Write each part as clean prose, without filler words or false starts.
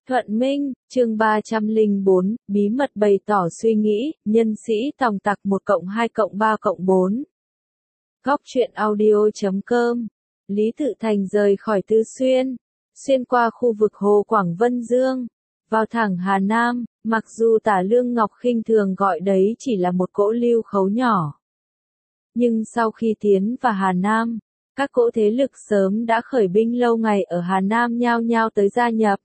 Thuận Minh, chương 304, bí mật bày tỏ suy nghĩ, nhân sĩ tòng tặc 1+2+3+4. Góc truyện audio.com. Lý Tự Thành rời khỏi Tứ Xuyên, xuyên qua khu vực Hồ Quảng Vân Dương, vào thẳng Hà Nam, mặc dù Tả Lương Ngọc khinh thường gọi đấy chỉ là một cỗ lưu khấu nhỏ. Nhưng sau khi tiến vào Hà Nam, các cỗ thế lực sớm đã khởi binh lâu ngày ở Hà Nam nhao nhao tới gia nhập.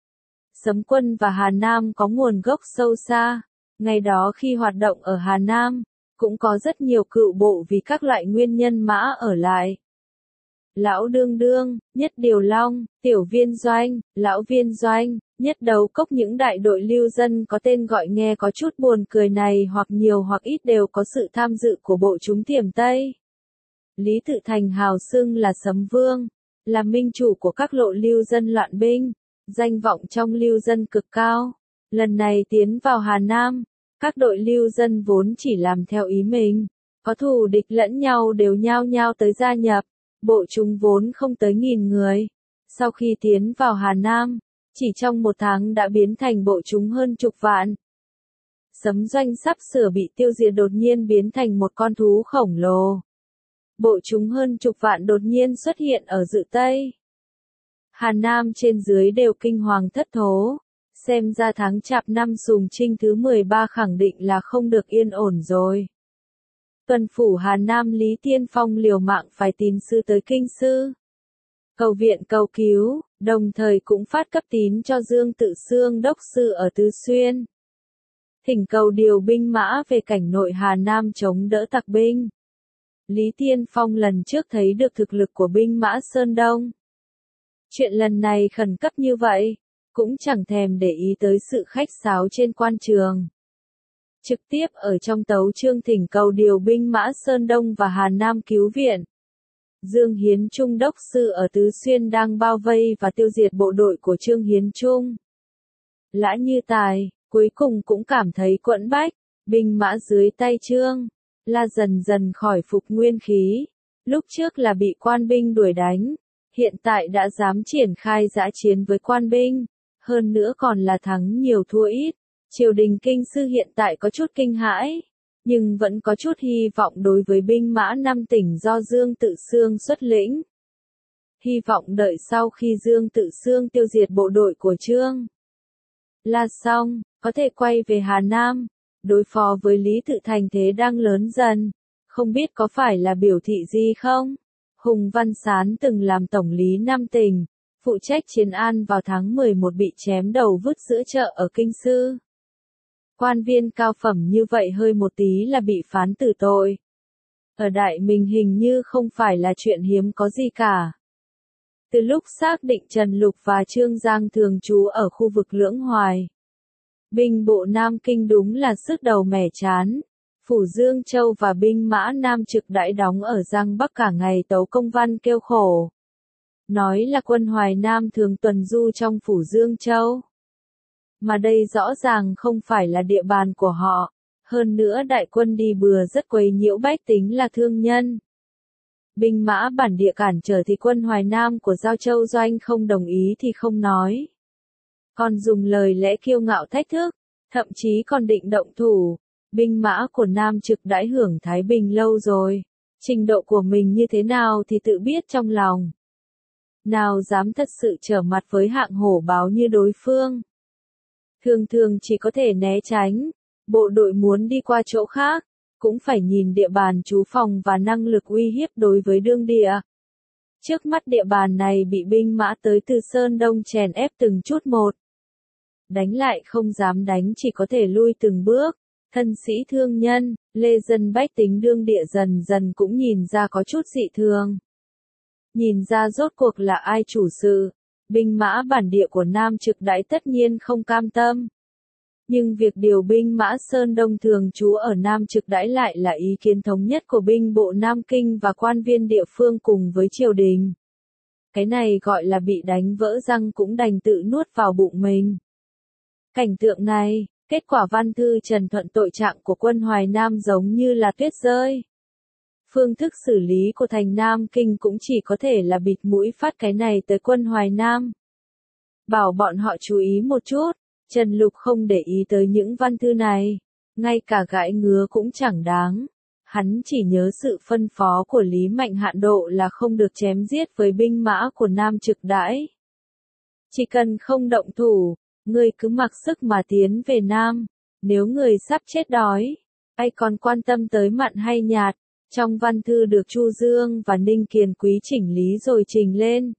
Sấm quân và Hà Nam có nguồn gốc sâu xa, ngày đó khi hoạt động ở Hà Nam, cũng có rất nhiều cựu bộ vì các loại nguyên nhân mã ở lại. Lão Đương Đương, Nhất Điều Long, Tiểu Viên Doanh, Lão Viên Doanh, Nhất Đấu Cốc, những đại đội lưu dân có tên gọi nghe có chút buồn cười này hoặc nhiều hoặc ít đều có sự tham dự của bộ chúng Thiểm Tây. Lý Tự Thành hào xưng là Sấm Vương, là minh chủ của các lộ lưu dân loạn binh, danh vọng trong lưu dân cực cao. Lần này tiến vào Hà Nam, các đội lưu dân vốn chỉ làm theo ý mình, có thù địch lẫn nhau đều nhao nhao tới gia nhập. Bộ chúng vốn không tới 1000 người. Sau khi tiến vào Hà Nam, chỉ trong 1 tháng đã biến thành bộ chúng hơn chục vạn. Sấm Doanh sắp sửa bị tiêu diệt đột nhiên biến thành một con thú khổng lồ. Bộ chúng hơn chục vạn đột nhiên xuất hiện ở Dự Tây. Hà Nam trên dưới đều kinh hoàng thất thố. Xem ra tháng Chạp năm Sùng Trinh thứ 13 khẳng định là không được yên ổn rồi. Tuần phủ Hà Nam Lý Tiên Phong liều mạng phải tín sư tới kinh sư, cầu viện cầu cứu, đồng thời cũng phát cấp tín cho Dương Tự Xương đốc sư ở Tứ Xuyên, thỉnh cầu điều binh mã về cảnh nội Hà Nam chống đỡ tặc binh. Lý Tiên Phong lần trước thấy được thực lực của binh mã Sơn Đông. Chuyện lần này khẩn cấp như vậy, cũng chẳng thèm để ý tới sự khách sáo trên quan trường. Trực tiếp ở trong tấu chương thỉnh cầu điều binh mã Sơn Đông và Hà Nam cứu viện. Dương Hiến Trung đốc sư ở Tứ Xuyên đang bao vây và tiêu diệt bộ đội của Trương Hiến Trung. Lã Như Tài, cuối cùng cũng cảm thấy quẫn bách, binh mã dưới tay Trương là dần dần khỏi phục nguyên khí. Lúc trước là bị quan binh đuổi đánh, hiện tại đã dám triển khai dã chiến với quan binh, hơn nữa còn là thắng nhiều thua ít. Triều đình kinh sư hiện tại có chút kinh hãi, nhưng vẫn có chút hy vọng đối với binh mã 5 tỉnh do Dương Tự Xương xuất lĩnh. Hy vọng đợi sau khi Dương Tự Xương tiêu diệt bộ đội của Trương là xong, có thể quay về Hà Nam, đối phó với Lý Tự Thành thế đang lớn dần, không biết có phải là biểu thị gì không? Hùng Văn Sán từng làm tổng lý 5 tỉnh, phụ trách Chiến An vào tháng 11 bị chém đầu vứt giữa chợ ở kinh sư. Quan viên cao phẩm như vậy hơi một tí là bị phán tử tội. Ở Đại Minh hình như không phải là chuyện hiếm có gì cả. Từ lúc xác định Trần Lục và Trương Giang thường trú ở khu vực Lưỡng Hoài, binh bộ Nam Kinh đúng là sức đầu mẻ chán. Phủ Dương Châu và binh mã Nam Trực đãi đóng ở Giang Bắc cả ngày tấu công văn kêu khổ. Nói là quân Hoài Nam thường tuần du trong Phủ Dương Châu. Mà đây rõ ràng không phải là địa bàn của họ, hơn nữa đại quân đi bừa rất quấy nhiễu bách tính là thương nhân. Binh mã bản địa cản trở thì quân Hoài Nam của Giao Châu Doanh không đồng ý thì không nói. Còn dùng lời lẽ kiêu ngạo thách thức, thậm chí còn định động thủ. Binh mã của Nam Trực đãi hưởng Thái Bình lâu rồi, trình độ của mình như thế nào thì tự biết trong lòng. Nào dám thật sự trở mặt với hạng hổ báo như đối phương. Thường thường chỉ có thể né tránh, bộ đội muốn đi qua chỗ khác, cũng phải nhìn địa bàn trú phòng và năng lực uy hiếp đối với đương địa. Trước mắt địa bàn này bị binh mã tới từ Sơn Đông chèn ép từng chút một. Đánh lại không dám đánh, chỉ có thể lui từng bước. Thân sĩ thương nhân, lê dân bách tính đương địa dần dần cũng nhìn ra có chút dị thường. Nhìn ra rốt cuộc là ai chủ sự. Binh mã bản địa của Nam Trực đãi tất nhiên không cam tâm. Nhưng việc điều binh mã Sơn Đông thường trú ở Nam Trực đãi lại là ý kiến thống nhất của binh bộ Nam Kinh và quan viên địa phương cùng với triều đình. Cái này gọi là bị đánh vỡ răng cũng đành tự nuốt vào bụng mình. Cảnh tượng này, kết quả văn thư trần thuận tội trạng của quân Hoài Nam giống như là tuyết rơi. Phương thức xử lý của thành Nam Kinh cũng chỉ có thể là bịt mũi phát cái này tới quân Hoài Nam. bảo bọn họ chú ý một chút. Trần Lục không để ý tới những văn thư này, ngay cả gãi ngứa cũng chẳng đáng. Hắn chỉ nhớ sự phân phó của Lý Mạnh Hạn độ là không được chém giết với binh mã của Nam Trực Đãi. Chỉ cần không động thủ, ngươi cứ mặc sức mà tiến về Nam. Nếu người sắp chết đói, ai còn quan tâm tới mặn hay nhạt. Trong văn thư được Chu Dương và Ninh Kiền Quý chỉnh lý rồi trình lên.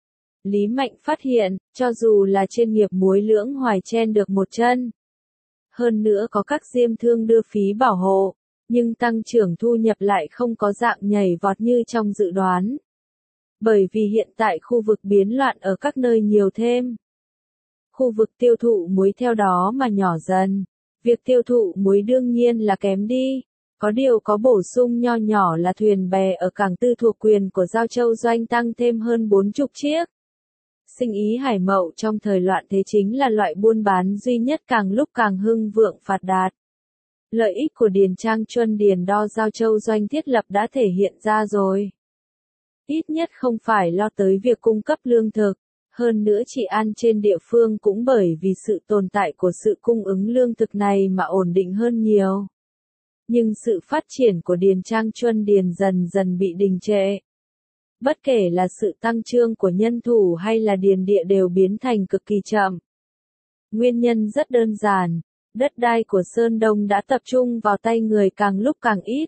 Lý Mạnh phát hiện, cho dù là trên nghiệp muối Lưỡng Hoài chen được một chân, hơn nữa có các diêm thương đưa phí bảo hộ, nhưng tăng trưởng thu nhập lại không có dạng nhảy vọt như trong dự đoán. Bởi vì hiện tại khu vực biến loạn ở các nơi nhiều thêm. Khu vực tiêu thụ muối theo đó mà nhỏ dần. Việc tiêu thụ muối đương nhiên là kém đi. Có điều có bổ sung nho nhỏ là thuyền bè ở cảng Tư thuộc quyền của Giao Châu Doanh tăng thêm hơn 40 chiếc. Sinh ý hải mậu trong thời loạn thế chính là loại buôn bán duy nhất càng lúc càng hưng vượng phát đạt. Lợi ích của Điền Trang Chuân Điền Đo Giao Châu Doanh thiết lập đã thể hiện ra rồi. Ít nhất không phải lo tới việc cung cấp lương thực, hơn nữa trị an trên địa phương cũng bởi vì sự tồn tại của sự cung ứng lương thực này mà ổn định hơn nhiều. Nhưng sự phát triển của Điền Trang Chuân Điền dần dần bị đình trệ. Bất kể là sự tăng trưởng của nhân thủ hay là điền địa đều biến thành cực kỳ chậm. Nguyên nhân rất đơn giản, đất đai của Sơn Đông đã tập trung vào tay người càng lúc càng ít.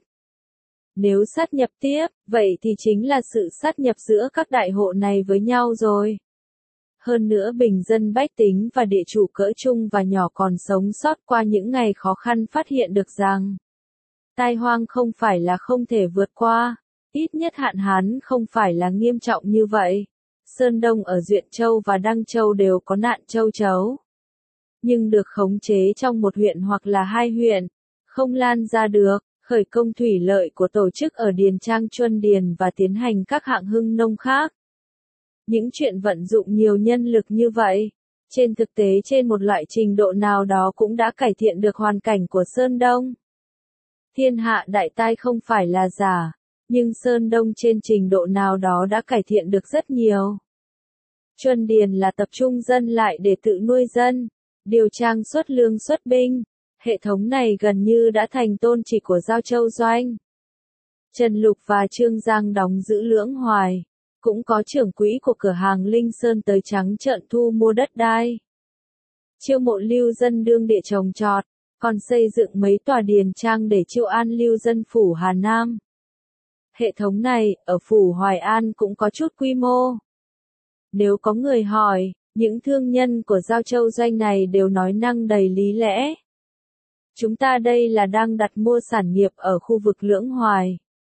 Nếu sát nhập tiếp, vậy thì chính là sự sát nhập giữa các đại hộ này với nhau rồi. Hơn nữa bình dân bách tính và địa chủ cỡ trung và nhỏ còn sống sót qua những ngày khó khăn phát hiện được rằng tai hoang không phải là không thể vượt qua, ít nhất hạn hán không phải là nghiêm trọng như vậy. Sơn Đông ở Duyện Châu và Đăng Châu đều có nạn châu chấu, nhưng được khống chế trong một huyện hoặc là hai huyện, không lan ra được. Khởi công thủy lợi của tổ chức ở Điền Trang Chuân Điền và tiến hành các hạng hưng nông khác. Những chuyện vận dụng nhiều nhân lực như vậy, trên thực tế trên một loại trình độ nào đó cũng đã cải thiện được hoàn cảnh của Sơn Đông. Thiên hạ đại tai không phải là giả, nhưng Sơn Đông trên trình độ nào đó đã cải thiện được rất nhiều. Chuân Điền là tập trung dân lại để tự nuôi dân, điều trang xuất lương xuất binh. Hệ thống này gần như đã thành tôn chỉ của Giao Châu Doanh. Trần Lục và Trương Giang đóng giữ Lưỡng Hoài, cũng có trưởng quỹ của cửa hàng Linh Sơn tới trắng trợn thu mua đất đai. Chiêu mộ lưu dân đương địa trồng trọt, còn xây dựng mấy tòa điền trang để chiêu an lưu dân phủ Hà Nam. Hệ thống này, ở phủ Hoài An cũng có chút quy mô. Nếu có người hỏi, những thương nhân của Giao Châu Doanh này đều nói năng đầy lý lẽ. Chúng ta đây là đang đặt mua sản nghiệp ở khu vực Lưỡng Hoài.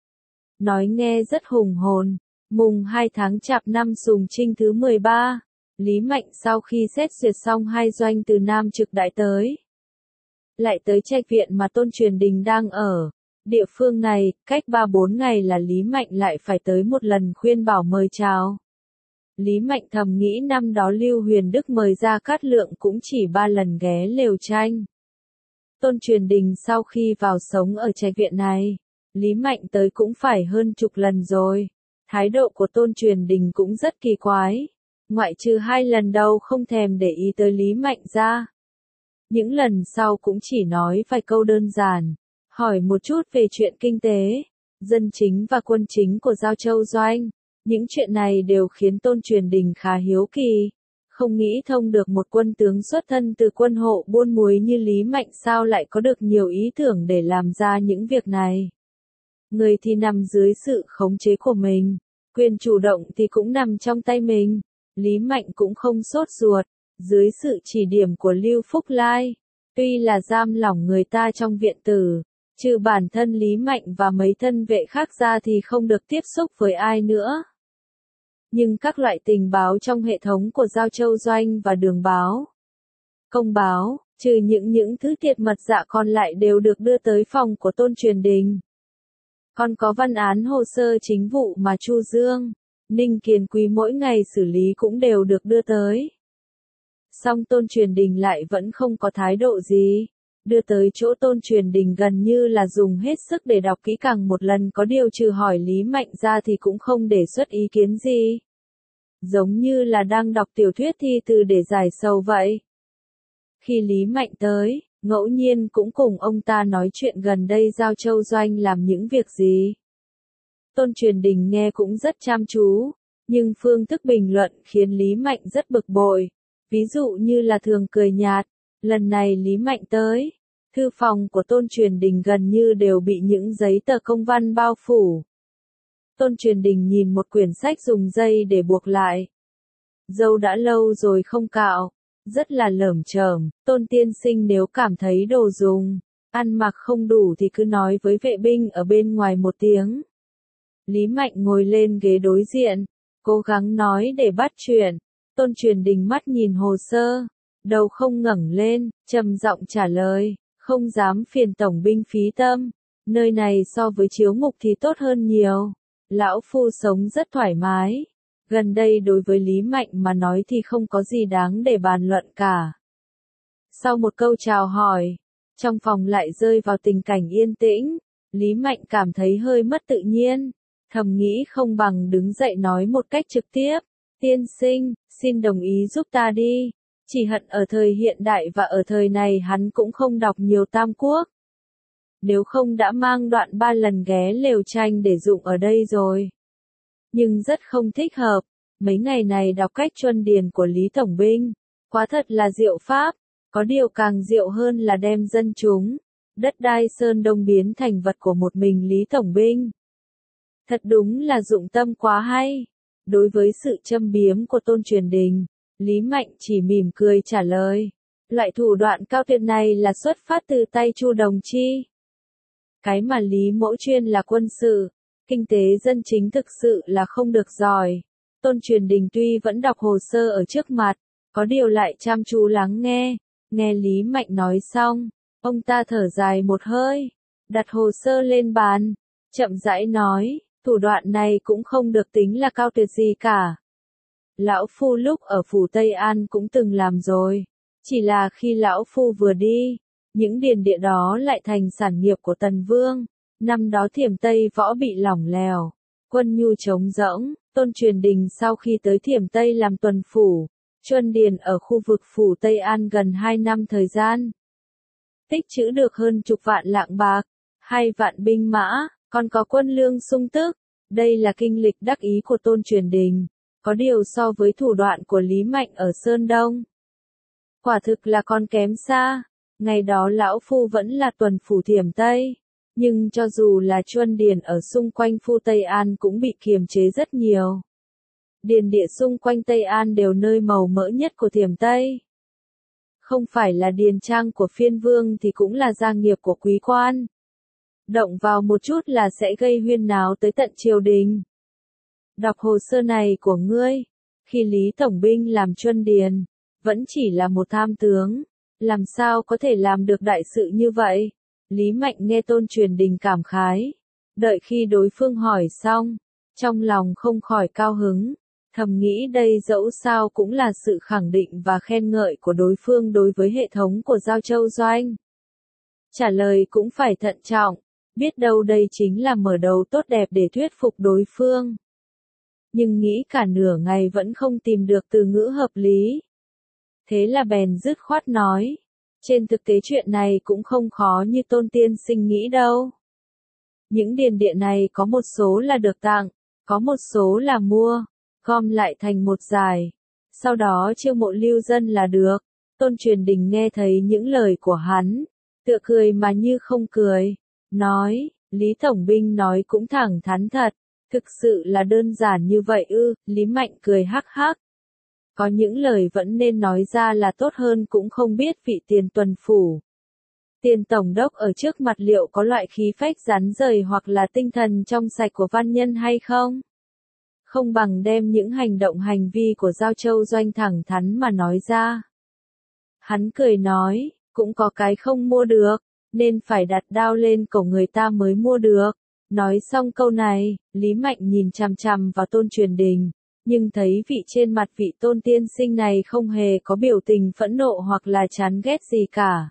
Nói nghe rất hùng hồn. Mùng 2 tháng Chạp năm Sùng Trinh thứ 13, Lý Mạnh sau khi xét duyệt xong hai doanh từ Nam Trực Đãi tới, lại tới Trạch Viện mà Tôn Truyền Đình đang ở. Địa phương này, cách 3-4 ngày là Lý Mạnh lại phải tới một lần khuyên bảo mời chào. Lý Mạnh thầm nghĩ năm đó Lưu Huyền Đức mời ra Cát Lượng cũng chỉ 3 lần ghé lều tranh. Tôn Truyền Đình sau khi vào sống ở Trạch Viện này, Lý Mạnh tới cũng phải hơn chục lần rồi. Thái độ của Tôn Truyền Đình cũng rất kỳ quái. Ngoại trừ 2 lần đầu không thèm để ý tới Lý Mạnh ra. Những lần sau cũng chỉ nói vài câu đơn giản, hỏi một chút về chuyện kinh tế, dân chính và quân chính của Giao Châu Doanh. Những chuyện này đều khiến Tôn Truyền Đình khá hiếu kỳ. Không nghĩ thông được một quân tướng xuất thân từ quân hộ buôn muối như Lý Mạnh sao lại có được nhiều ý tưởng để làm ra những việc này. Người thì nằm dưới sự khống chế của mình, quyền chủ động thì cũng nằm trong tay mình. Lý Mạnh cũng không sốt ruột, dưới sự chỉ điểm của Lưu Phúc Lai, tuy là giam lỏng người ta trong viện tử, trừ bản thân Lý Mạnh và mấy thân vệ khác ra thì không được tiếp xúc với ai nữa. Nhưng các loại tình báo trong hệ thống của Giao Châu Doanh và đường báo, công báo, trừ những thứ tiệt mật dạ còn lại đều được đưa tới phòng của Tôn Truyền Đình. Còn có văn án hồ sơ chính vụ mà Chu Dương, Ninh Kiền Quý mỗi ngày xử lý cũng đều được đưa tới. Song Tôn Truyền Đình lại vẫn không có thái độ gì. Đưa tới chỗ Tôn Truyền Đình gần như là dùng hết sức để đọc kỹ càng một lần, có điều trừ hỏi Lý Mạnh ra thì cũng không đề xuất ý kiến gì. giống như là đang đọc tiểu thuyết thi từ để giải sầu vậy. Khi Lý Mạnh tới, ngẫu nhiên cũng cùng ông ta nói chuyện gần đây Giao Châu Doanh làm những việc gì. Tôn Truyền Đình nghe cũng rất chăm chú, nhưng phương thức bình luận khiến Lý Mạnh rất bực bội. Ví dụ như là thường cười nhạt, lần này Lý Mạnh tới, thư phòng của Tôn Truyền Đình gần như đều bị những giấy tờ công văn bao phủ. Tôn Truyền Đình nhìn một quyển sách dùng dây để buộc lại. Râu đã lâu rồi không cạo, rất là lởm chởm. Tôn tiên sinh nếu cảm thấy đồ dùng, ăn mặc không đủ thì cứ nói với vệ binh ở bên ngoài một tiếng. Lý Mạnh ngồi lên ghế đối diện, cố gắng nói để bắt chuyện. Tôn Truyền Đình mắt nhìn hồ sơ, đầu không ngẩng lên, trầm giọng trả lời, không dám phiền tổng binh phí tâm. Nơi này so với chiếu ngục thì tốt hơn nhiều. Lão phu sống rất thoải mái. Gần đây đối với Lý Mạnh mà nói thì không có gì đáng để bàn luận cả. Sau một câu chào hỏi, trong phòng lại rơi vào tình cảnh yên tĩnh. Lý Mạnh cảm thấy hơi mất tự nhiên, thầm nghĩ không bằng đứng dậy nói một cách trực tiếp. Tiên sinh, xin đồng ý giúp ta đi. Chỉ hận ở thời hiện đại và ở thời này hắn cũng không đọc nhiều Tam Quốc. Nếu không đã mang đoạn 3 lần ghé lều tranh để dụng ở đây rồi. Nhưng rất không thích hợp, mấy ngày này đọc cách Chuân Điền của Lý Tổng Binh, quá thật là diệu pháp, có điều càng diệu hơn là đem dân chúng, đất đai Sơn Đông biến thành vật của một mình Lý Tổng Binh. Thật đúng là dụng tâm quá hay. Đối với sự châm biếm của Tôn Truyền Đình, Lý Mạnh chỉ mỉm cười trả lời. Loại thủ đoạn cao tuyệt này là xuất phát từ tay Chu Đồng Chi. Cái mà Lý Mỗ chuyên là quân sự, kinh tế dân chính thực sự là không được giỏi. Tôn Truyền Đình tuy vẫn đọc hồ sơ ở trước mặt, có điều lại chăm chú lắng nghe. Nghe Lý Mạnh nói xong, ông ta thở dài một hơi, đặt hồ sơ lên bàn, chậm rãi nói, thủ đoạn này cũng không được tính là cao tuyệt gì cả. Lão Phu lúc ở phủ Tây An cũng từng làm rồi, chỉ là khi Lão Phu vừa đi, những điền địa đó lại thành sản nghiệp của Tần Vương. Năm đó Thiểm Tây Võ bị lỏng lẻo, quân nhu trống rỗng. Tôn Truyền Đình sau khi tới Thiểm Tây làm tuần phủ, Chuân Điền ở khu vực phủ Tây An gần 2 năm thời gian. Tích trữ được hơn chục vạn lạng bạc, 2 vạn binh mã, còn có quân lương sung túc. Đây là kinh lịch đắc ý của Tôn Truyền Đình. Có điều so với thủ đoạn của Lý Mạnh ở Sơn Đông, quả thực là còn kém xa. Ngày đó Lão Phu vẫn là tuần phủ Thiểm Tây, nhưng cho dù là Chuân Điền ở xung quanh Phu Tây An cũng bị kiềm chế rất nhiều. Điền địa xung quanh Tây An đều nơi màu mỡ nhất của Thiểm Tây. Không phải là điền trang của phiên vương thì cũng là gia nghiệp của quý quan. Động vào một chút là sẽ gây huyên náo tới tận triều đình. Đọc hồ sơ này của ngươi, khi Lý Tổng Binh làm Chuân Điền, vẫn chỉ là một tham tướng, làm sao có thể làm được đại sự như vậy? Lý Mạnh nghe Tôn Truyền Đình cảm khái, đợi khi đối phương hỏi xong, trong lòng không khỏi cao hứng, thầm nghĩ đây dẫu sao cũng là sự khẳng định và khen ngợi của đối phương đối với hệ thống của Giao Châu Doanh. Trả lời cũng phải thận trọng, biết đâu đây chính là mở đầu tốt đẹp để thuyết phục đối phương. Nhưng nghĩ cả nửa ngày vẫn không tìm được từ ngữ hợp lý. Thế là bèn dứt khoát nói, trên thực tế chuyện này cũng không khó như Tôn tiên sinh nghĩ đâu. Những điền địa này có một số là được tặng, có một số là mua, gom lại thành một giải, sau đó chiêu mộ lưu dân là được. Tôn Truyền Đình nghe thấy những lời của hắn, tựa cười mà như không cười, nói, Lý Tổng Binh nói cũng thẳng thắn thật, thực sự là đơn giản như vậy ư? Lý Mạnh cười hắc hắc. Có những lời vẫn nên nói ra là tốt hơn cũng không biết vị tiền tuần phủ. Tiền tổng đốc ở trước mặt liệu có loại khí phách rắn rời hoặc là tinh thần trong sạch của văn nhân hay không? Không bằng đem những hành động hành vi của Giao Châu Doanh thẳng thắn mà nói ra. Hắn cười nói, cũng có cái không mua được, nên phải đặt đao lên cổ người ta mới mua được. Nói xong câu này, Lý Mạnh nhìn chằm chằm vào Tôn Truyền Đình, nhưng thấy vị trên mặt vị Tôn tiên sinh này không hề có biểu tình phẫn nộ hoặc là chán ghét gì cả.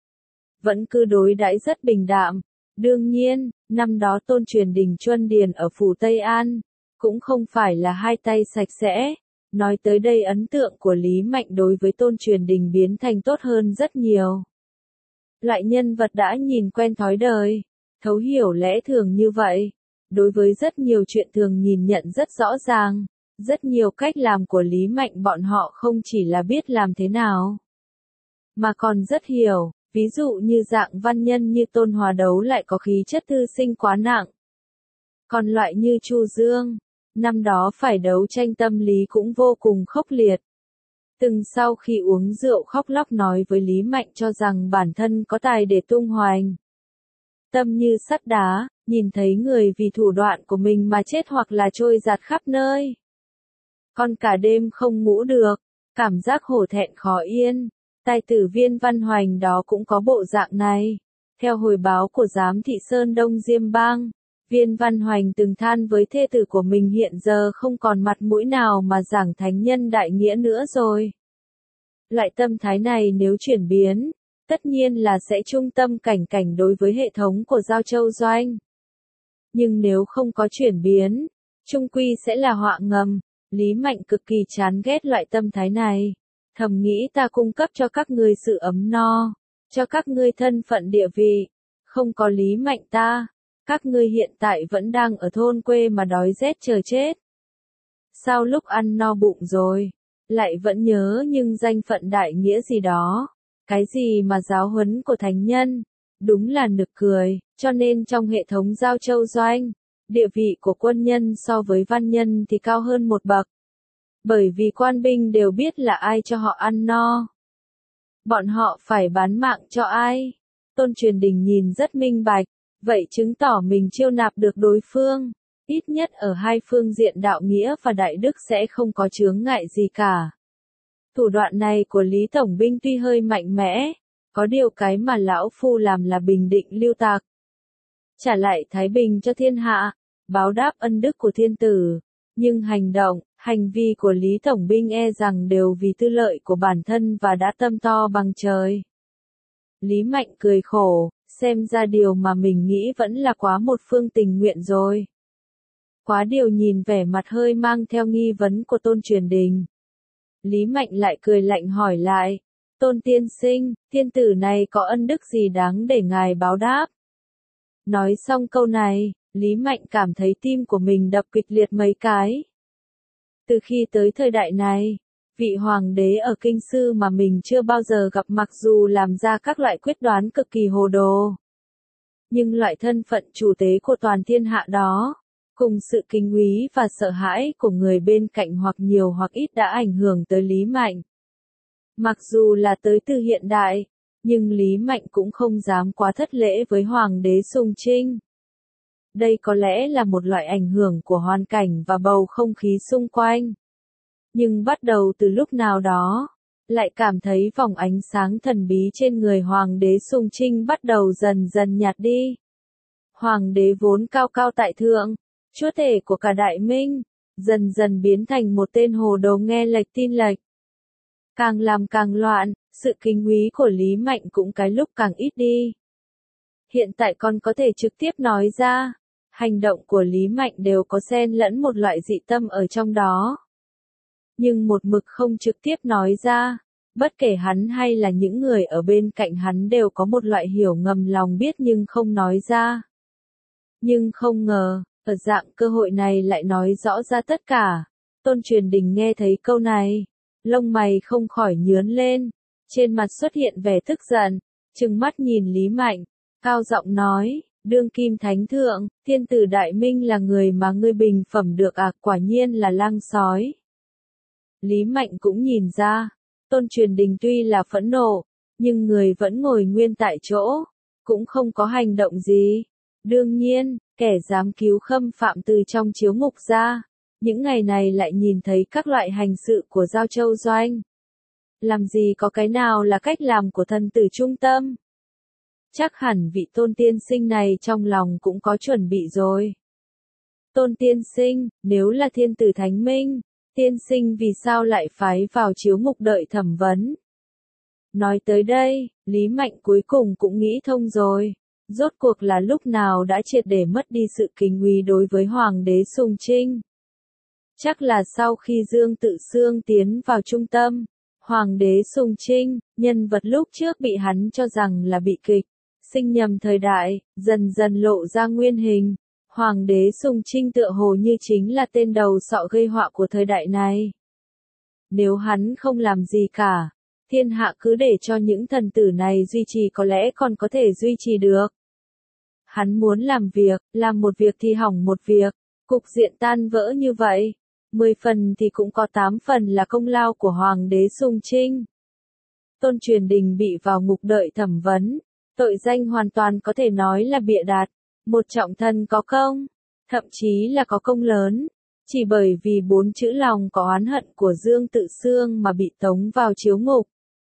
Vẫn cứ đối đãi rất bình đạm. Đương nhiên, năm đó Tôn Truyền Đình Chuân Điền ở phủ Tây An, cũng không phải là hai tay sạch sẽ. Nói tới đây ấn tượng của Lý Mạnh đối với Tôn Truyền Đình biến thành tốt hơn rất nhiều. Loại nhân vật đã nhìn quen thói đời, thấu hiểu lẽ thường như vậy, đối với rất nhiều chuyện thường nhìn nhận rất rõ ràng, rất nhiều cách làm của Lý Mạnh bọn họ không chỉ là biết làm thế nào, mà còn rất hiểu, ví dụ như dạng văn nhân như Tôn Hòa Đấu lại có khí chất thư sinh quá nặng. Còn loại như Chu Dương, năm đó phải đấu tranh tâm lý cũng vô cùng khốc liệt. Từng sau khi uống rượu khóc lóc nói với Lý Mạnh cho rằng bản thân có tài để tung hoành. Tâm như sắt đá, nhìn thấy người vì thủ đoạn của mình mà chết hoặc là trôi giạt khắp nơi. Còn cả đêm không ngủ được, cảm giác hổ thẹn khó yên. Tài tử Viên Văn Hoành đó cũng có bộ dạng này. Theo hồi báo của giám thị Sơn Đông Diêm Bang, Viên Văn Hoành từng than với thê tử của mình hiện giờ không còn mặt mũi nào mà giảng thánh nhân đại nghĩa nữa rồi. Loại tâm thái này nếu chuyển biến, tất nhiên là sẽ trung tâm cảnh cảnh đối với hệ thống của Giao Châu Doanh. Nhưng nếu không có chuyển biến, chung quy sẽ là họa ngầm. Lý Mạnh cực kỳ chán ghét loại tâm thái này. Thầm nghĩ ta cung cấp cho các ngươi sự ấm no, cho các ngươi thân phận địa vị, không có Lý Mạnh ta, các ngươi hiện tại vẫn đang ở thôn quê mà đói rét chờ chết. Sao lúc ăn no bụng rồi, lại vẫn nhớ nhưng danh phận đại nghĩa gì đó, cái gì mà giáo huấn của thánh nhân, đúng là nực cười, cho nên trong hệ thống Giao Châu Doanh, địa vị của quân nhân so với văn nhân thì cao hơn một bậc. Bởi vì quan binh đều biết là ai cho họ ăn no. Bọn họ phải bán mạng cho ai. Tôn Truyền Đình nhìn rất minh bạch, vậy chứng tỏ mình chiêu nạp được đối phương. Ít nhất ở hai phương diện đạo nghĩa và đại đức sẽ không có chướng ngại gì cả. Thủ đoạn này của Lý Tổng binh tuy hơi mạnh mẽ, có điều cái mà lão phu làm là bình định lưu tặc. Trả lại thái bình cho thiên hạ, báo đáp ân đức của thiên tử. Nhưng hành vi của Lý Tổng binh e rằng đều vì tư lợi của bản thân và đã tâm to bằng trời. Lý Mạnh cười khổ, xem ra điều mà mình nghĩ vẫn là quá một phương tình nguyện rồi. Quá điều nhìn vẻ mặt hơi mang theo nghi vấn của Tôn Truyền Đình. Lý Mạnh lại cười lạnh hỏi lại, Tôn tiên sinh, thiên tử này có ân đức gì đáng để ngài báo đáp? Nói xong câu này, Lý Mạnh cảm thấy tim của mình đập kịch liệt mấy cái. Từ khi tới thời đại này, vị hoàng đế ở kinh sư mà mình chưa bao giờ gặp mặc dù làm ra các loại quyết đoán cực kỳ hồ đồ. Nhưng loại thân phận chủ tế của toàn thiên hạ đó, cùng sự kính quý và sợ hãi của người bên cạnh hoặc nhiều hoặc ít đã ảnh hưởng tới Lý Mạnh. Mặc dù là tới từ hiện đại, nhưng Lý Mạnh cũng không dám quá thất lễ với hoàng đế Sùng Trinh. Đây có lẽ là một loại ảnh hưởng của hoàn cảnh và bầu không khí xung quanh. Nhưng bắt đầu từ lúc nào đó, lại cảm thấy vòng ánh sáng thần bí trên người Hoàng đế Sùng Trinh bắt đầu dần dần nhạt đi. Hoàng đế vốn cao cao tại thượng, chúa tể của cả Đại Minh, dần dần biến thành một tên hồ đồ nghe lệch tin lệch. Càng làm càng loạn, sự kính quý của Lý Mạnh cũng cái lúc càng ít đi. Hiện tại con có thể trực tiếp nói ra, hành động của Lý Mạnh đều có xen lẫn một loại dị tâm ở trong đó. Nhưng một mực không trực tiếp nói ra, bất kể hắn hay là những người ở bên cạnh hắn đều có một loại hiểu ngầm lòng biết nhưng không nói ra. Nhưng không ngờ, ở dạng cơ hội này lại nói rõ ra tất cả. Tôn Truyền Đình nghe thấy câu này, lông mày không khỏi nhướng lên, trên mặt xuất hiện vẻ tức giận, trừng mắt nhìn Lý Mạnh, cao giọng nói, đương kim thánh thượng, thiên tử Đại Minh là người mà ngươi bình phẩm được à, quả nhiên là lang sói. Lý Mạnh cũng nhìn ra, Tôn Truyền Đình tuy là phẫn nộ, nhưng người vẫn ngồi nguyên tại chỗ, cũng không có hành động gì. Đương nhiên, kẻ dám cứu Khâm Phạm từ trong chiếu ngục ra, những ngày này lại nhìn thấy các loại hành sự của Giao Châu Doanh. Làm gì có cái nào là cách làm của thần tử trung tâm? Chắc hẳn vị Tôn tiên sinh này trong lòng cũng có chuẩn bị rồi. Tôn tiên sinh, nếu là thiên tử Thánh Minh, tiên sinh vì sao lại phái vào chiếu ngục đợi thẩm vấn? Nói tới đây, Lý Mạnh cuối cùng cũng nghĩ thông rồi. Rốt cuộc là lúc nào đã triệt để mất đi sự kính uy đối với Hoàng đế Sùng Trinh. Chắc là sau khi Dương Tự Xương tiến vào trung tâm, Hoàng đế Sùng Trinh, nhân vật lúc trước bị hắn cho rằng là bị kịch, sinh nhầm thời đại, dần dần lộ ra nguyên hình. Hoàng đế Sùng Trinh tựa hồ như chính là tên đầu sọ gây họa của thời đại này. Nếu hắn không làm gì cả, thiên hạ cứ để cho những thần tử này duy trì có lẽ còn có thể duy trì được. Hắn muốn làm một việc thì hỏng một việc, cục diện tan vỡ như vậy. 10 phần thì cũng có 8 phần là công lao của Hoàng đế Sùng Trinh. Tôn Truyền Đình bị vào ngục đợi thẩm vấn, tội danh hoàn toàn có thể nói là bịa đặt, một trọng thân có công, thậm chí là có công lớn, chỉ bởi vì 4 chữ lòng có oán hận của Dương Tự Xương mà bị tống vào chiếu ngục.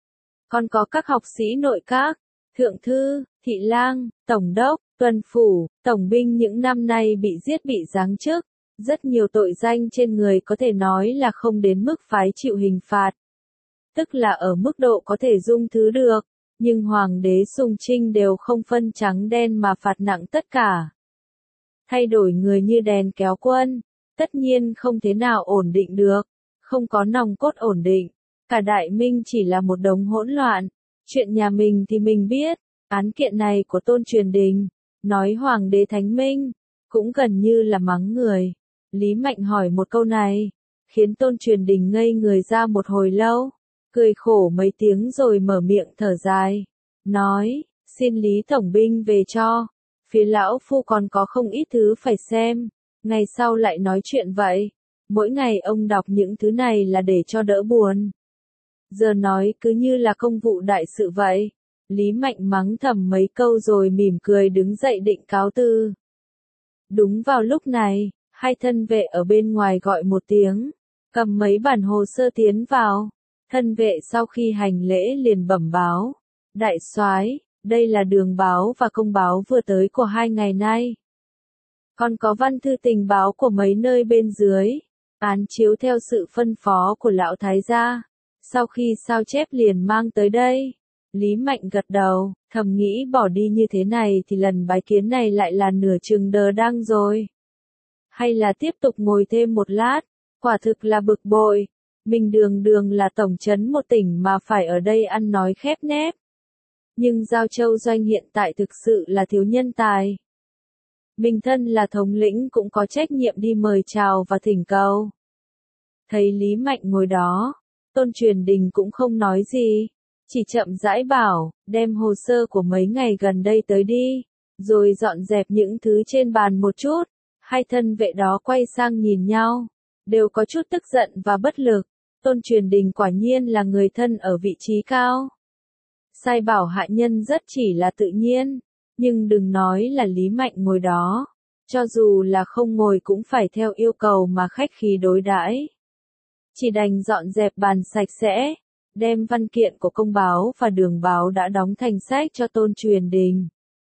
Còn có các học sĩ nội các, thượng thư, thị lang, tổng đốc, tuần phủ, tổng binh những năm nay bị giết bị giáng chức. Rất nhiều tội danh trên người có thể nói là không đến mức phải chịu hình phạt. Tức là ở mức độ có thể dung thứ được, nhưng Hoàng đế Sùng Trinh đều không phân trắng đen mà phạt nặng tất cả. Thay đổi người như đèn kéo quân, tất nhiên không thế nào ổn định được, không có nòng cốt ổn định. Cả Đại Minh chỉ là một đống hỗn loạn, chuyện nhà mình thì mình biết, án kiện này của Tôn Truyền Đình, nói Hoàng đế Thánh Minh, cũng gần như là mắng người. Lý Mạnh hỏi một câu này, khiến Tôn Truyền Đình ngây người ra một hồi lâu, cười khổ mấy tiếng rồi mở miệng thở dài, nói, xin Lý Tổng binh về cho, phía lão phu còn có không ít thứ phải xem, ngày sau lại nói chuyện vậy, mỗi ngày ông đọc những thứ này là để cho đỡ buồn. Giờ nói cứ như là công vụ đại sự vậy, Lý Mạnh mắng thầm mấy câu rồi mỉm cười đứng dậy định cáo từ. Đúng vào lúc này, hai thân vệ ở bên ngoài gọi một tiếng, cầm mấy bản hồ sơ tiến vào. Thân vệ sau khi hành lễ liền bẩm báo, đại soái, đây là đường báo và công báo vừa tới của 2 ngày nay. Còn có văn thư tình báo của mấy nơi bên dưới, án chiếu theo sự phân phó của lão thái gia. Sau khi sao chép liền mang tới đây. Lý Mạnh gật đầu, thầm nghĩ bỏ đi như thế này thì lần bái kiến này lại là nửa chừng đờ đăng rồi. Hay là tiếp tục ngồi thêm một lát, quả thực là bực bội. Mình đường đường là tổng trấn một tỉnh mà phải ở đây ăn nói khép nép. Nhưng Giao Châu Doanh hiện tại thực sự là thiếu nhân tài. Mình thân là thống lĩnh cũng có trách nhiệm đi mời chào và thỉnh cầu. Thấy Lý Mạnh ngồi đó, Tôn Truyền Đình cũng không nói gì, chỉ chậm rãi bảo, đem hồ sơ của mấy ngày gần đây tới đi, rồi dọn dẹp những thứ trên bàn một chút. Hai thân vệ đó quay sang nhìn nhau, đều có chút tức giận và bất lực. Tôn Truyền Đình quả nhiên là người thân ở vị trí cao. Sai bảo hạ nhân rất chỉ là tự nhiên, nhưng đừng nói là Lý Mạnh ngồi đó, cho dù là không ngồi cũng phải theo yêu cầu mà khách khí đối đãi. Chỉ đành dọn dẹp bàn sạch sẽ, đem văn kiện của công báo và đường báo đã đóng thành sách cho Tôn Truyền Đình.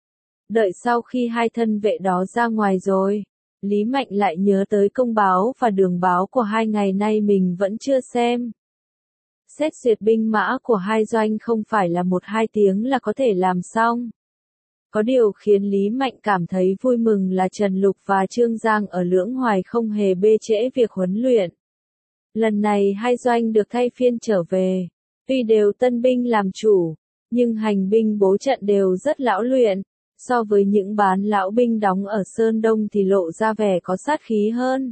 Đợi sau khi hai thân vệ đó ra ngoài rồi, Lý Mạnh lại nhớ tới công báo và đường báo của 2 ngày nay mình vẫn chưa xem. Xét duyệt binh mã của hai doanh không phải là 1-2 tiếng là có thể làm xong. Có điều khiến Lý Mạnh cảm thấy vui mừng là Trần Lục và Trương Giang ở Lưỡng Hoài không hề bê trễ việc huấn luyện. Lần này hai doanh được thay phiên trở về, tuy đều tân binh làm chủ, nhưng hành binh bố trận đều rất lão luyện. So với những bán lão binh đóng ở Sơn Đông thì lộ ra vẻ có sát khí hơn.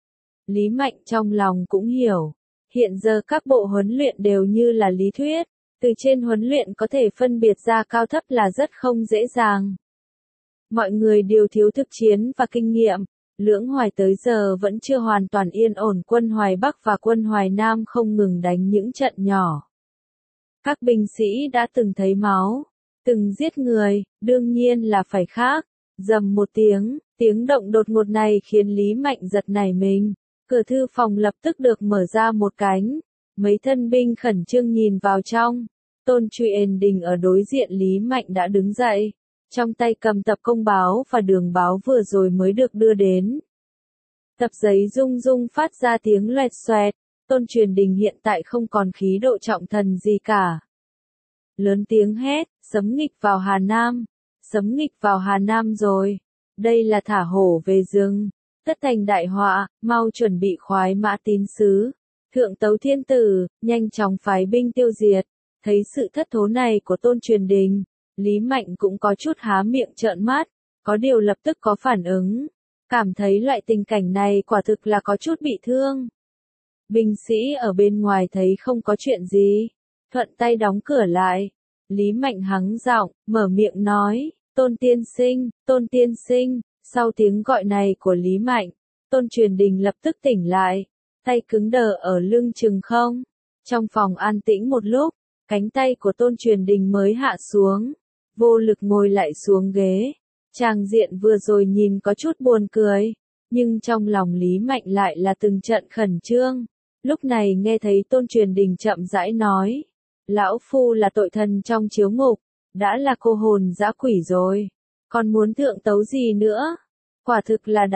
Lý Mạnh trong lòng cũng hiểu, hiện giờ các bộ huấn luyện đều như là lý thuyết, từ trên huấn luyện có thể phân biệt ra cao thấp là rất không dễ dàng. Mọi người đều thiếu thực chiến và kinh nghiệm, Lưỡng Hoài tới giờ vẫn chưa hoàn toàn yên ổn, quân Hoài Bắc và quân Hoài Nam không ngừng đánh những trận nhỏ. Các binh sĩ đã từng thấy máu, từng giết người, đương nhiên là phải khác. Rầm một tiếng động đột ngột này khiến Lý Mạnh giật nảy mình. Cửa thư phòng lập tức được mở ra một cánh. Mấy thân binh khẩn trương nhìn vào trong. Tôn Truyền Đình ở đối diện Lý Mạnh đã đứng dậy. Trong tay cầm tập công báo và đường báo vừa rồi mới được đưa đến. Tập giấy rung rung phát ra tiếng loẹt xoẹt. Tôn Truyền Đình hiện tại không còn khí độ trọng thần gì cả. Lớn tiếng hét, sấm nghịch vào Hà Nam. Sấm nghịch vào Hà Nam rồi. Đây là thả hổ về rừng. Tất thành đại họa, mau chuẩn bị khoái mã tín sứ. Thượng tấu thiên tử, nhanh chóng phái binh tiêu diệt. Thấy sự thất thố này của Tôn Truyền Đình, Lý Mạnh cũng có chút há miệng trợn mắt, có điều lập tức có phản ứng. Cảm thấy loại tình cảnh này quả thực là có chút bị thương. Binh sĩ ở bên ngoài thấy không có chuyện gì, thuận tay đóng cửa lại. Lý Mạnh hắng giọng, mở miệng nói, Tôn tiên sinh, sau tiếng gọi này của Lý Mạnh, Tôn Truyền Đình lập tức tỉnh lại, tay cứng đờ ở lưng chừng không. Trong phòng an tĩnh một lúc, cánh tay của Tôn Truyền Đình mới hạ xuống, vô lực ngồi lại xuống ghế. Tràng diện vừa rồi nhìn có chút buồn cười, nhưng trong lòng Lý Mạnh lại là từng trận khẩn trương. Lúc này nghe thấy Tôn Truyền Đình chậm rãi nói, lão phu là tội thần trong chiếu ngục, đã là cô hồn dã quỷ rồi, còn muốn thượng tấu gì nữa? Quả thực là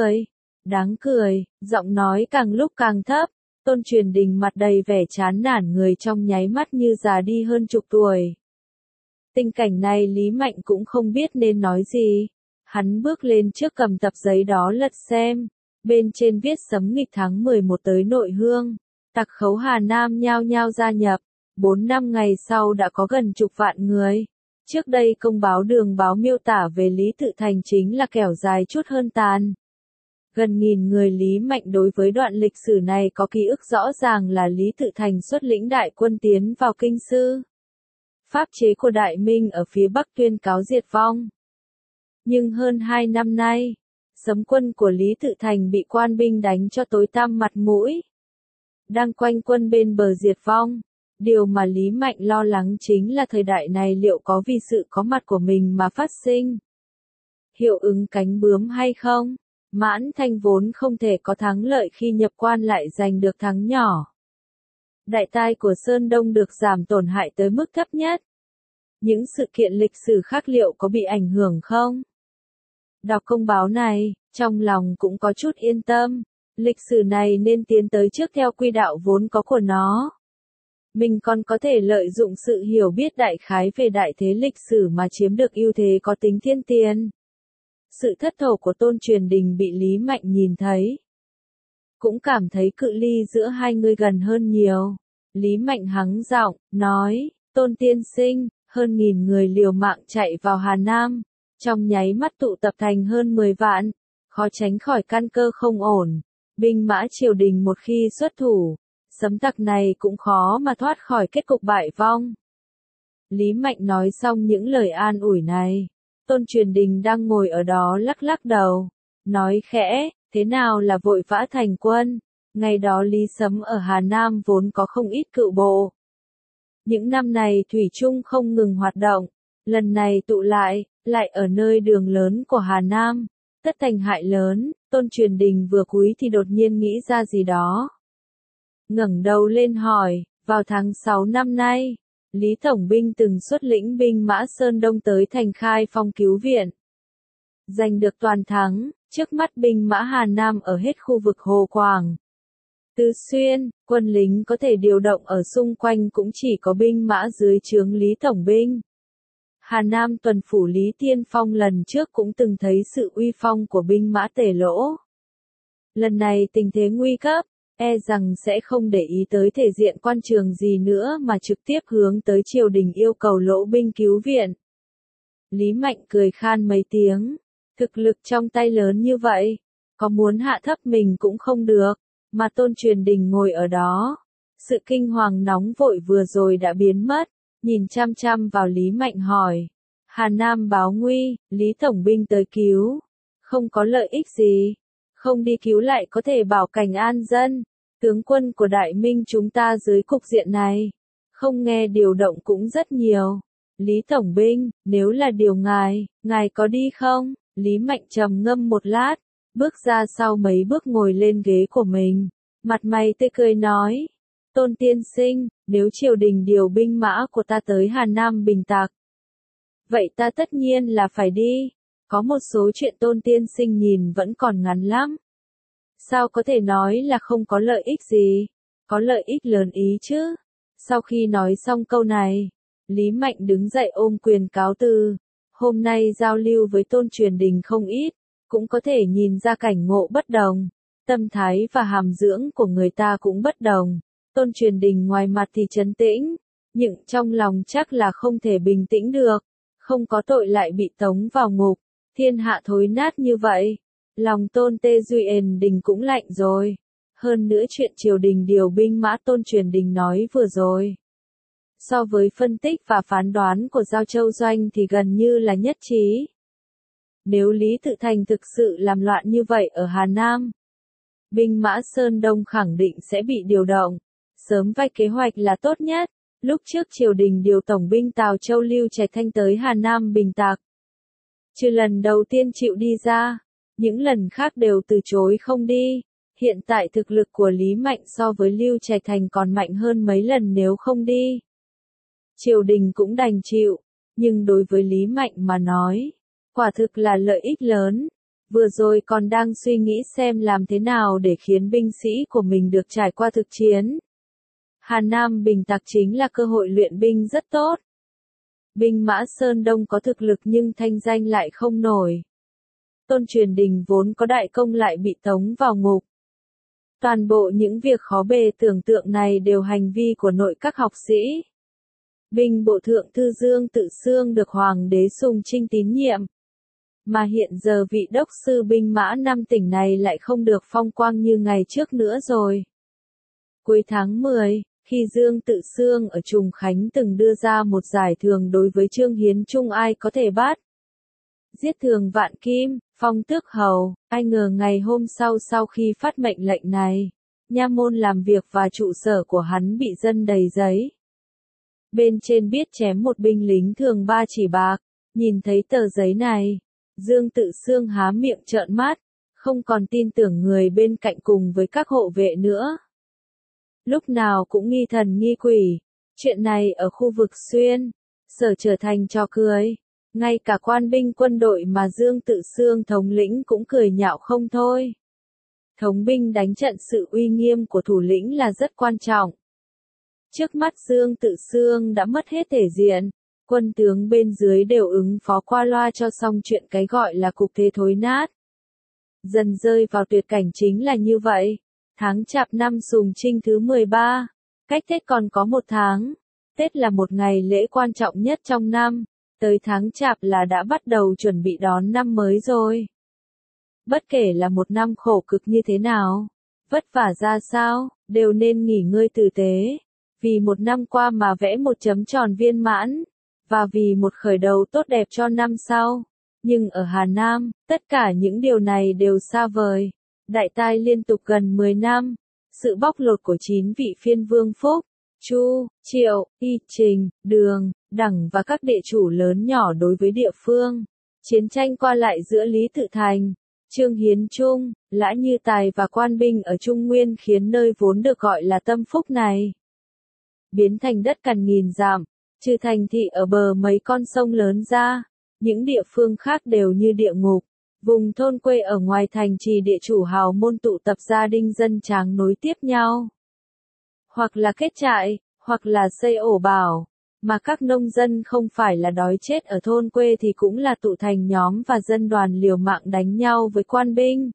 đáng cười, giọng nói càng lúc càng thấp. Tôn Truyền Đình mặt đầy vẻ chán nản, người trong nháy mắt như già đi hơn chục tuổi. Tình cảnh này Lý Mạnh cũng không biết nên nói gì. Hắn bước lên trước cầm tập giấy đó lật xem. Bên trên viết sấm nghịch tháng 11 tới nội hương. Tặc khấu Hà Nam nhao nhao gia nhập. 4 năm ngày sau đã có gần chục vạn người. Trước đây công báo Đường báo miêu tả về Lý Tự Thành chính là kẻo dài chút hơn tàn. Gần nghìn người. Lý Mạnh đối với đoạn lịch sử này có ký ức rõ ràng là Lý Tự Thành xuất lĩnh đại quân tiến vào Kinh Sư. Pháp chế của Đại Minh ở phía Bắc tuyên cáo diệt vong. Nhưng hơn 2 năm nay, sấm quân của Lý Tự Thành bị quan binh đánh cho tối tăm mặt mũi. Đang quanh quân bên bờ diệt vong. Điều mà Lý Mạnh lo lắng chính là thời đại này liệu có vì sự có mặt của mình mà phát sinh hiệu ứng cánh bướm hay không? Mãn Thanh vốn không thể có thắng lợi khi nhập quan lại giành được thắng nhỏ. Đại tai của Sơn Đông được giảm tổn hại tới mức thấp nhất. Những sự kiện lịch sử khác liệu có bị ảnh hưởng không? Đọc công báo này, trong lòng cũng có chút yên tâm. Lịch sử này nên tiến tới trước theo quy đạo vốn có của nó. Mình còn có thể lợi dụng sự hiểu biết đại khái về đại thế lịch sử mà chiếm được ưu thế có tính thiên tiền. Sự thất thố của Tôn Truyền Đình bị Lý Mạnh nhìn thấy. Cũng cảm thấy cự ly giữa hai người gần hơn nhiều. Lý Mạnh hắng giọng, nói, Tôn tiên sinh, hơn nghìn người liều mạng chạy vào Hà Nam. Trong nháy mắt tụ tập thành hơn 10 vạn. Khó tránh khỏi căn cơ không ổn. Binh mã triều đình một khi xuất thủ, sấm tặc này cũng khó mà thoát khỏi kết cục bại vong. Lý Mạnh nói xong những lời an ủi này. Tôn Truyền Đình đang ngồi ở đó lắc lắc đầu, nói khẽ, thế nào là vội vã thành quân? Ngày đó Lý Sấm ở Hà Nam vốn có không ít cựu bộ. Những năm này thủy chung không ngừng hoạt động, lần này tụ lại ở nơi đường lớn của Hà Nam, tất thành hại lớn. Tôn Truyền Đình vừa cúi thì đột nhiên nghĩ ra gì đó. Ngẩng đầu lên hỏi, vào tháng 6 năm nay, Lý Tổng binh từng xuất lĩnh binh mã Sơn Đông tới thành Khai Phong cứu viện. Giành được toàn thắng, trước mắt binh mã Hà Nam ở hết khu vực Hồ Quảng, Tứ Xuyên, quân lính có thể điều động ở xung quanh cũng chỉ có binh mã dưới trướng Lý Tổng binh. Hà Nam tuần phủ Lý Tiên Phong lần trước cũng từng thấy sự uy phong của binh mã Tề Lỗ. Lần này tình thế nguy cấp, e rằng sẽ không để ý tới thể diện quan trường gì nữa mà trực tiếp hướng tới triều đình yêu cầu Lỗ binh cứu viện. Lý Mạnh cười khan mấy tiếng, thực lực trong tay lớn như vậy, có muốn hạ thấp mình cũng không được, mà Tôn Truyền Đình ngồi ở đó. Sự kinh hoàng nóng vội vừa rồi đã biến mất, nhìn chăm chăm vào Lý Mạnh hỏi. Hà Nam báo nguy, Lý Tổng binh tới cứu, không có lợi ích gì, không đi cứu lại có thể bảo cảnh an dân. Tướng quân của Đại Minh chúng ta dưới cục diện này, không nghe điều động cũng rất nhiều. Lý Tổng binh, nếu là điều ngài có đi không? Lý Mạnh trầm ngâm một lát, bước ra sau mấy bước ngồi lên ghế của mình, mặt mày tươi cười nói, Tôn tiên sinh, nếu triều đình điều binh mã của ta tới Hà Nam bình tặc, vậy ta tất nhiên là phải đi. Có một số chuyện Tôn tiên sinh nhìn vẫn còn ngắn lắm. Sao có thể nói là không có lợi ích gì? Có lợi ích lớn ý chứ. Sau khi nói xong câu này, Lý Mạnh đứng dậy ôm quyền cáo từ. Hôm nay giao lưu với Tôn Truyền Đình không ít, cũng có thể nhìn ra cảnh ngộ bất đồng. Tâm thái và hàm dưỡng của người ta cũng bất đồng. Tôn Truyền Đình ngoài mặt thì trấn tĩnh, nhưng trong lòng chắc là không thể bình tĩnh được. Không có tội lại bị tống vào ngục, thiên hạ thối nát như vậy. Lòng Tôn Tê Duy Đình cũng lạnh rồi. Hơn nữa chuyện triều đình điều binh mã Tôn Truyền Đình nói vừa rồi, so với phân tích và phán đoán của Giao Châu Doanh thì gần như là nhất trí. Nếu Lý Tự Thành thực sự làm loạn như vậy ở Hà Nam, binh mã Sơn Đông khẳng định sẽ bị điều động. Sớm vạch kế hoạch là tốt nhất. Lúc trước triều đình điều tổng binh Tào Châu Lưu Trạch Thanh tới Hà Nam bình tặc, trừ lần đầu tiên chịu đi ra, những lần khác đều từ chối không đi. Hiện tại thực lực của Lý Mạnh so với Lưu Trạch Thành còn mạnh hơn mấy lần nếu không đi. Triều đình cũng đành chịu, nhưng đối với Lý Mạnh mà nói, quả thực là lợi ích lớn. Vừa rồi còn đang suy nghĩ xem làm thế nào để khiến binh sĩ của mình được trải qua thực chiến. Hà Nam bình tặc chính là cơ hội luyện binh rất tốt. Binh mã Sơn Đông có thực lực nhưng thanh danh lại không nổi. Tôn Truyền Đình vốn có đại công lại bị tống vào ngục. Toàn bộ những việc khó bề tưởng tượng này đều hành vi của nội các học sĩ. Binh bộ thượng thư Dương Tự Xương được Hoàng đế Sùng Trinh tín nhiệm. Mà hiện giờ vị đốc sư binh mã 5 tỉnh này lại không được phong quang như ngày trước nữa rồi. Cuối tháng 10, khi Dương Tự Xương ở Trùng Khánh từng đưa ra một giải thưởng đối với Trương Hiến Trung ai có thể bắt giết thường vạn kim, phong tước hầu, ai ngờ ngày hôm sau khi phát mệnh lệnh này, nha môn làm việc và trụ sở của hắn bị dân đầy giấy. Bên trên viết chém một binh lính thường 3 chỉ bạc. Nhìn thấy tờ giấy này, Dương Tự Xương há miệng trợn mắt, không còn tin tưởng người bên cạnh cùng với các hộ vệ nữa. Lúc nào cũng nghi thần nghi quỷ, chuyện này ở khu vực Xuyên, Sở trở thành trò cười. Ngay cả quan binh quân đội mà Dương Tự Xương thống lĩnh cũng cười nhạo không thôi. Thống binh đánh trận sự uy nghiêm của thủ lĩnh là rất quan trọng. Trước mắt Dương Tự Xương đã mất hết thể diện, quân tướng bên dưới đều ứng phó qua loa cho xong chuyện cái gọi là cục thế thối nát. Dần rơi vào tuyệt cảnh chính là như vậy. Tháng Chạp năm Sùng Trinh thứ 13, cách Tết còn có 1 tháng. Tết là một ngày lễ quan trọng nhất trong năm, tới tháng Chạp là đã bắt đầu chuẩn bị đón năm mới rồi. Bất kể là một năm khổ cực như thế nào, vất vả ra sao, đều nên nghỉ ngơi tử tế. Vì một năm qua mà vẽ một chấm tròn viên mãn, và vì một khởi đầu tốt đẹp cho năm sau. Nhưng ở Hà Nam, tất cả những điều này đều xa vời. Đại tai liên tục gần 10 năm, sự bóc lột của 9 vị phiên vương Phúc, Chu, Triệu, Y, Trình, Đường, Đẳng và các địa chủ lớn nhỏ đối với địa phương. Chiến tranh qua lại giữa Lý Tự Thành, Trương Hiến Trung, Lã Như Tài và quan binh ở Trung Nguyên khiến nơi vốn được gọi là tâm phúc này biến thành đất cằn nghìn dặm, trừ thành thị ở bờ mấy con sông lớn ra, những địa phương khác đều như địa ngục. Vùng thôn quê ở ngoài thành trì địa chủ hào môn tụ tập gia đình dân tráng nối tiếp nhau. Hoặc là kết trại, hoặc là xây ổ bảo, mà các nông dân không phải là đói chết ở thôn quê thì cũng là tụ thành nhóm và dân đoàn liều mạng đánh nhau với quan binh.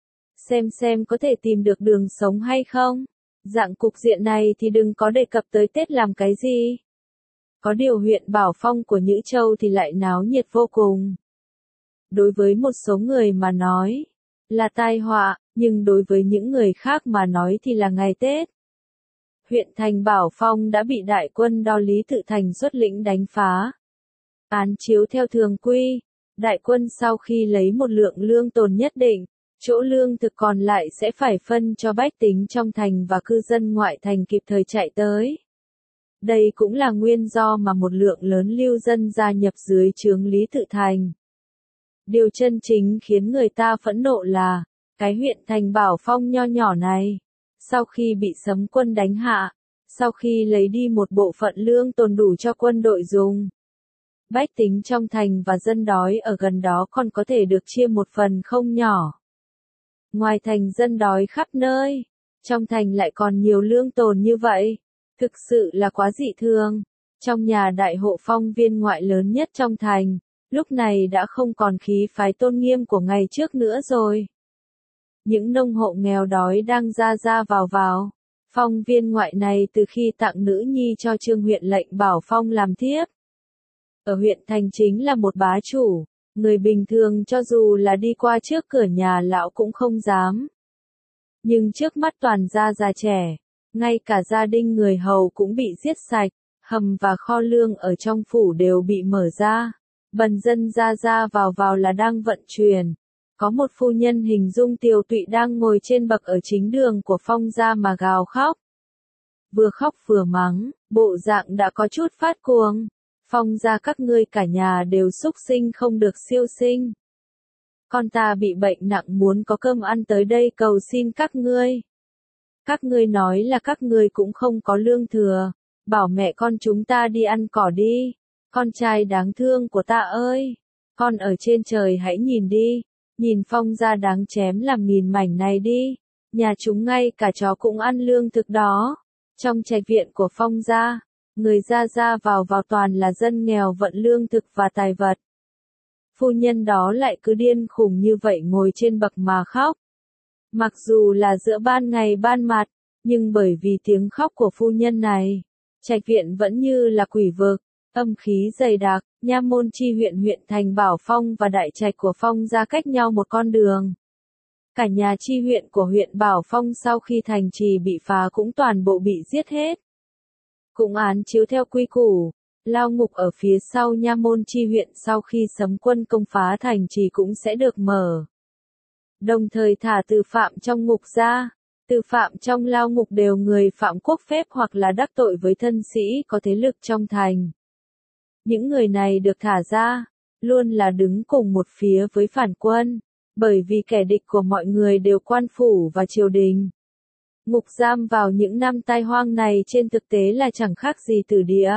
Xem có thể tìm được đường sống hay không. Dạng cục diện này thì đừng có đề cập tới Tết làm cái gì. Có điều huyện Bảo Phong của Nhữ Châu thì lại náo nhiệt vô cùng. Đối với một số người mà nói là tai họa, nhưng đối với những người khác mà nói thì là ngày Tết. Huyện thành Bảo Phong đã bị đại quân do Lý Tự Thành xuất lĩnh đánh phá. Án chiếu theo thường quy, đại quân sau khi lấy một lượng lương tồn nhất định, chỗ lương thực còn lại sẽ phải phân cho bách tính trong thành và cư dân ngoại thành kịp thời chạy tới. Đây cũng là nguyên do mà một lượng lớn lưu dân gia nhập dưới trướng Lý Tự Thành. Điều chân chính khiến người ta phẫn nộ là, cái huyện thành Bảo Phong nho nhỏ này, sau khi bị Sấm quân đánh hạ, sau khi lấy đi một bộ phận lương tồn đủ cho quân đội dùng, bách tính trong thành và dân đói ở gần đó còn có thể được chia một phần không nhỏ. Ngoài thành dân đói khắp nơi, trong thành lại còn nhiều lương tồn như vậy, thực sự là quá dị thường. Trong nhà đại hộ phong viên ngoại lớn nhất trong thành, lúc này đã không còn khí phái tôn nghiêm của ngày trước nữa rồi. Những nông hộ nghèo đói đang ra ra vào vào. Phong viên ngoại này từ khi tặng nữ nhi cho Trương huyện lệnh Bảo Phong làm thiếp. Ở huyện thành chính là một bá chủ, người bình thường cho dù là đi qua trước cửa nhà lão cũng không dám. Nhưng trước mắt toàn gia già trẻ, ngay cả gia đình người hầu cũng bị giết sạch, hầm và kho lương ở trong phủ đều bị mở ra. Bần dân ra ra vào vào là đang vận chuyển. Có một phu nhân hình dung tiều tụy đang ngồi trên bậc ở chính đường của Phong gia mà gào khóc. Vừa khóc vừa mắng, bộ dạng đã có chút phát cuồng. Phong gia các ngươi cả nhà đều súc sinh không được siêu sinh. Con ta bị bệnh nặng muốn có cơm ăn tới đây cầu xin các ngươi. Các ngươi nói là các ngươi cũng không có lương thừa, bảo mẹ con chúng ta đi ăn cỏ đi. Con trai đáng thương của ta ơi, con ở trên trời hãy nhìn đi, nhìn Phong gia đáng chém làm nghìn mảnh này đi. Nhà chúng ngay cả chó cũng ăn lương thực đó. Trong trạch viện của Phong gia, người ra ra vào vào toàn là dân nghèo vận lương thực và tài vật. Phu nhân đó lại cứ điên khùng như vậy ngồi trên bậc mà khóc. Mặc dù là giữa ban ngày ban mặt, nhưng bởi vì tiếng khóc của phu nhân này, trạch viện vẫn như là quỷ vực, âm khí dày đặc. Nha Môn Chi huyện thành Bảo Phong và đại trạch của Phong gia cách nhau một con đường. Cả nhà chi huyện của huyện Bảo Phong sau khi thành trì bị phá cũng toàn bộ bị giết hết. Cũng án chiếu theo quy củ, lao ngục ở phía sau Nha Môn Chi huyện sau khi Sấm quân công phá thành trì cũng sẽ được mở. Đồng thời thả từ phạm trong ngục ra, từ phạm trong lao ngục đều người phạm quốc phép hoặc là đắc tội với thân sĩ có thế lực trong thành. Những người này được thả ra, luôn là đứng cùng một phía với phản quân, bởi vì kẻ địch của mọi người đều quan phủ và triều đình. Ngục giam vào những năm tai hoang này trên thực tế là chẳng khác gì tử địa.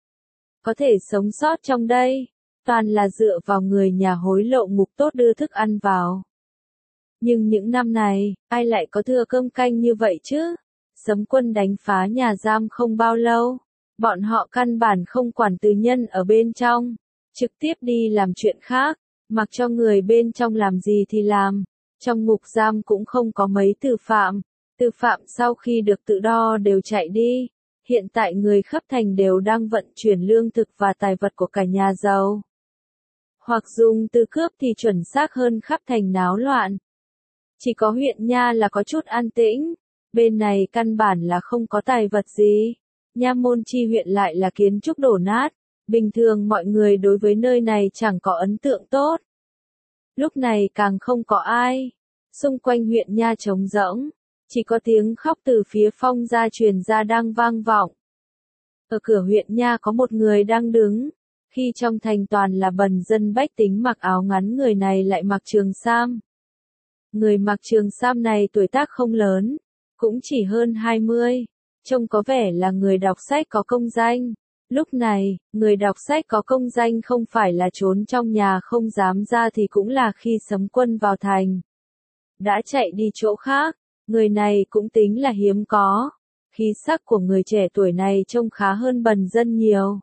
Có thể sống sót trong đây, toàn là dựa vào người nhà hối lộ ngục tốt đưa thức ăn vào. Nhưng những năm này, ai lại có thừa cơm canh như vậy chứ? Sấm quân đánh phá nhà giam không bao lâu. Bọn họ căn bản không quản tù nhân ở bên trong, trực tiếp đi làm chuyện khác, mặc cho người bên trong làm gì thì làm. Trong ngục giam cũng không có mấy tù phạm sau khi được tự do đều chạy đi. Hiện tại người khắp thành đều đang vận chuyển lương thực và tài vật của cả nhà giàu. Hoặc dùng từ cướp thì chuẩn xác hơn khắp thành náo loạn. Chỉ có huyện Nha là có chút an tĩnh, bên này căn bản là không có tài vật gì. Nha Môn Chi huyện lại là kiến trúc đổ nát, bình thường mọi người đối với nơi này chẳng có ấn tượng tốt. Lúc này càng không có ai, xung quanh huyện Nha trống rỗng, chỉ có tiếng khóc từ phía Phong gia truyền ra đang vang vọng. Ở cửa huyện Nha có một người đang đứng, khi trong thành toàn là bần dân bách tính mặc áo ngắn người này lại mặc trường sam. Người mặc trường sam này tuổi tác không lớn, cũng chỉ hơn 20. Trông có vẻ là người đọc sách có công danh. Lúc này, người đọc sách có công danh không phải là trốn trong nhà không dám ra thì cũng là khi Sấm quân vào thành. Đã chạy đi chỗ khác, người này cũng tính là hiếm có. Khí sắc của người trẻ tuổi này trông khá hơn bần dân nhiều.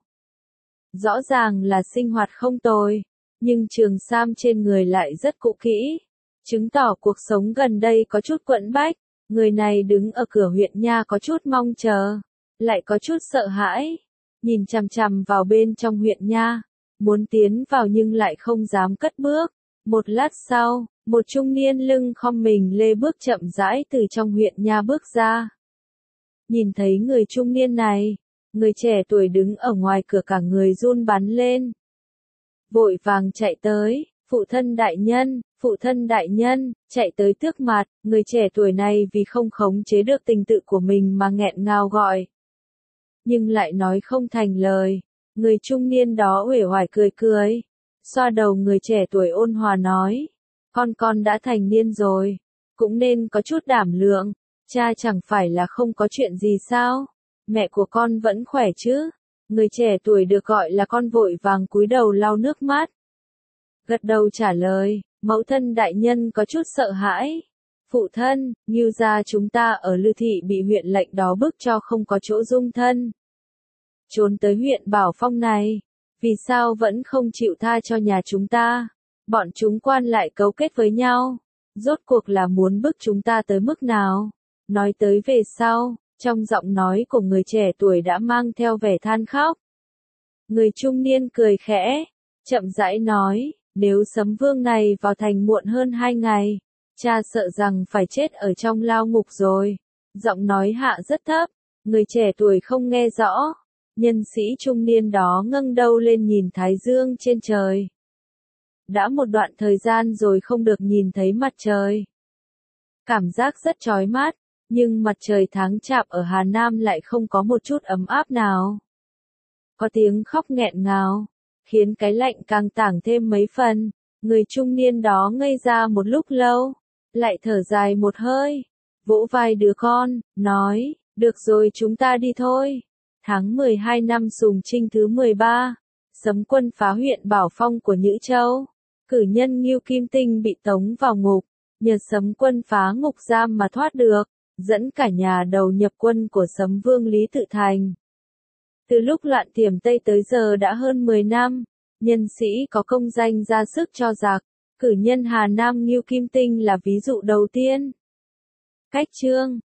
Rõ ràng là sinh hoạt không tồi, nhưng trường sam trên người lại rất cũ kỹ, chứng tỏ cuộc sống gần đây có chút quẫn bách. Người này đứng ở cửa huyện Nha có chút mong chờ, lại có chút sợ hãi, nhìn chằm chằm vào bên trong huyện Nha, muốn tiến vào nhưng lại không dám cất bước. Một lát sau, một trung niên lưng khom mình lê bước chậm rãi từ trong huyện Nha bước ra. Nhìn thấy người trung niên này, người trẻ tuổi đứng ở ngoài cửa cả người run bắn lên. Vội vàng chạy tới, phụ thân đại nhân, chạy tới trước mặt, người trẻ tuổi này vì không khống chế được tình tự của mình mà nghẹn ngào gọi. Nhưng lại nói không thành lời, người trung niên đó uể oải cười cười, xoa đầu người trẻ tuổi ôn hòa nói, con đã thành niên rồi, cũng nên có chút đảm lượng, cha chẳng phải là không có chuyện gì sao, mẹ của con vẫn khỏe chứ, người trẻ tuổi được gọi là con vội vàng cúi đầu lau nước mắt. Gật đầu trả lời, mẫu thân đại nhân có chút sợ hãi. Phụ thân, Ngưu gia chúng ta ở Lư Thị bị huyện lệnh đó bức cho không có chỗ dung thân. Trốn tới huyện Bảo Phong này, Vì sao vẫn không chịu tha cho nhà chúng ta? Bọn chúng quan lại cấu kết với nhau. Rốt cuộc là muốn bức chúng ta tới mức nào? Nói tới về sau, trong giọng nói của người trẻ tuổi đã mang theo vẻ than khóc. Người trung niên cười khẽ, chậm rãi nói, nếu Sấm Vương này vào thành muộn hơn 2 ngày, cha sợ rằng phải chết ở trong lao ngục rồi. Giọng nói hạ rất thấp, người trẻ tuổi không nghe rõ. Nhân sĩ trung niên đó ngẩng đầu lên nhìn thái dương trên trời. Đã một đoạn thời gian rồi không được nhìn thấy mặt trời. Cảm giác rất chói mắt, nhưng mặt trời tháng chạp ở Hà Nam lại không có một chút ấm áp nào. Có tiếng khóc nghẹn ngào, khiến cái lạnh càng tảng thêm mấy phần. Người trung niên đó ngây ra một lúc lâu, lại thở dài một hơi, vỗ vai đứa con, nói, được rồi chúng ta đi thôi. Tháng 12 năm Sùng Trinh thứ 13, Sấm quân phá huyện Bảo Phong của Nhữ Châu. Cử nhân Ngưu Kim Tinh bị tống vào ngục, nhờ Sấm quân phá ngục giam mà thoát được, dẫn cả nhà đầu nhập quân của Sấm Vương Lý Tự Thành. Từ lúc loạn Thiểm Tây tới giờ đã hơn 10 năm, nhân sĩ có công danh ra sức cho giặc, cử nhân Hà Nam Ngưu Kim Tinh là ví dụ đầu tiên. Cách chương